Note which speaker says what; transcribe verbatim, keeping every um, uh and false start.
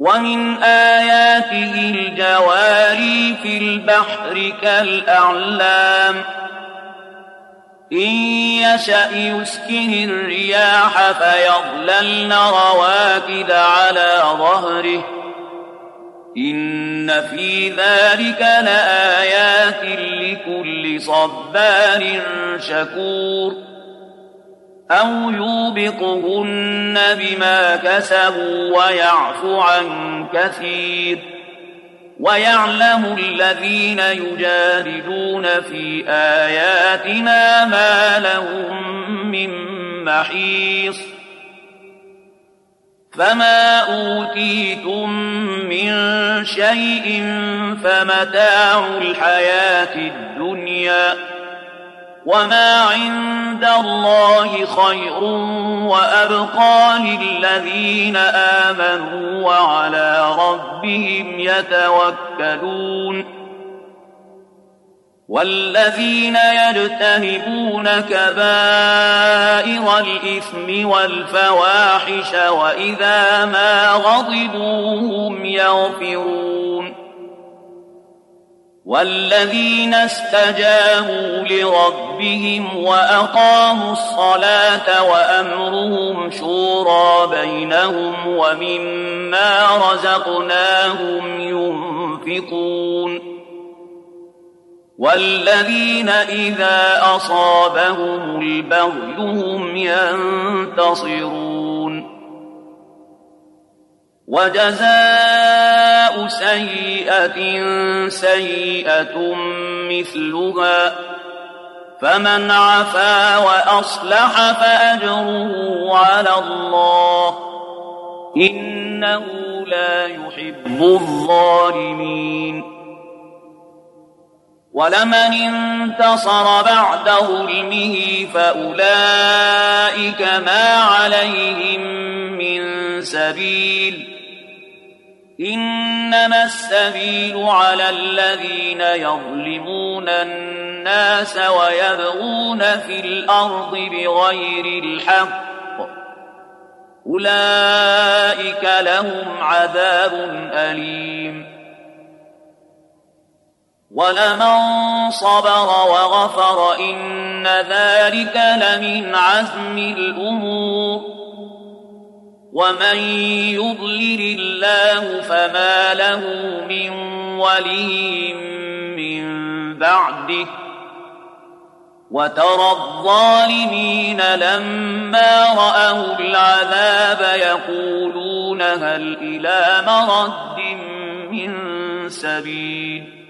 Speaker 1: ومن آياته الجواري في البحر كالأعلام إن يشأ يسكن الرياح فيظللن رواكد على ظهره إن في ذلك لآيات لكل صبار شكور أو يوبقهن بما كسبوا ويعفو عن كثير ويعلم الذين يجادلون في آياتنا ما لهم من محيص فما أوتيتم من شيء فمتاع الحياة الدنيا وما عند الله خير وأبقى للذين آمنوا وعلى ربهم يتوكلون والذين يجتنبون كبائر الإثم والفواحش وإذا ما غضبوا هم يغفرون والذين استجابوا لربهم وأقاموا الصلاة وأمرهم شورى بينهم ومما رزقناهم ينفقون والذين إذا أصابهم البغي هم ينتصرون وجزاء سيئة سيئة مثلها فمن عفا وأصلح فأجره على الله إنه لا يحب الظالمين ولمن انتصر بعد ظلمه فأولئك ما عليهم من سبيل إنما السبيل على الذين يظلمون الناس ويبغون في الأرض بغير الحق أولئك لهم عذاب أليم ولمن صبر وغفر إن ذلك لمن عزم الأمور ومن يضلل الله فما له من ولي من بعده وترى الظالمين لما رأوا العذاب يقولون هل إلى مرد من سبيل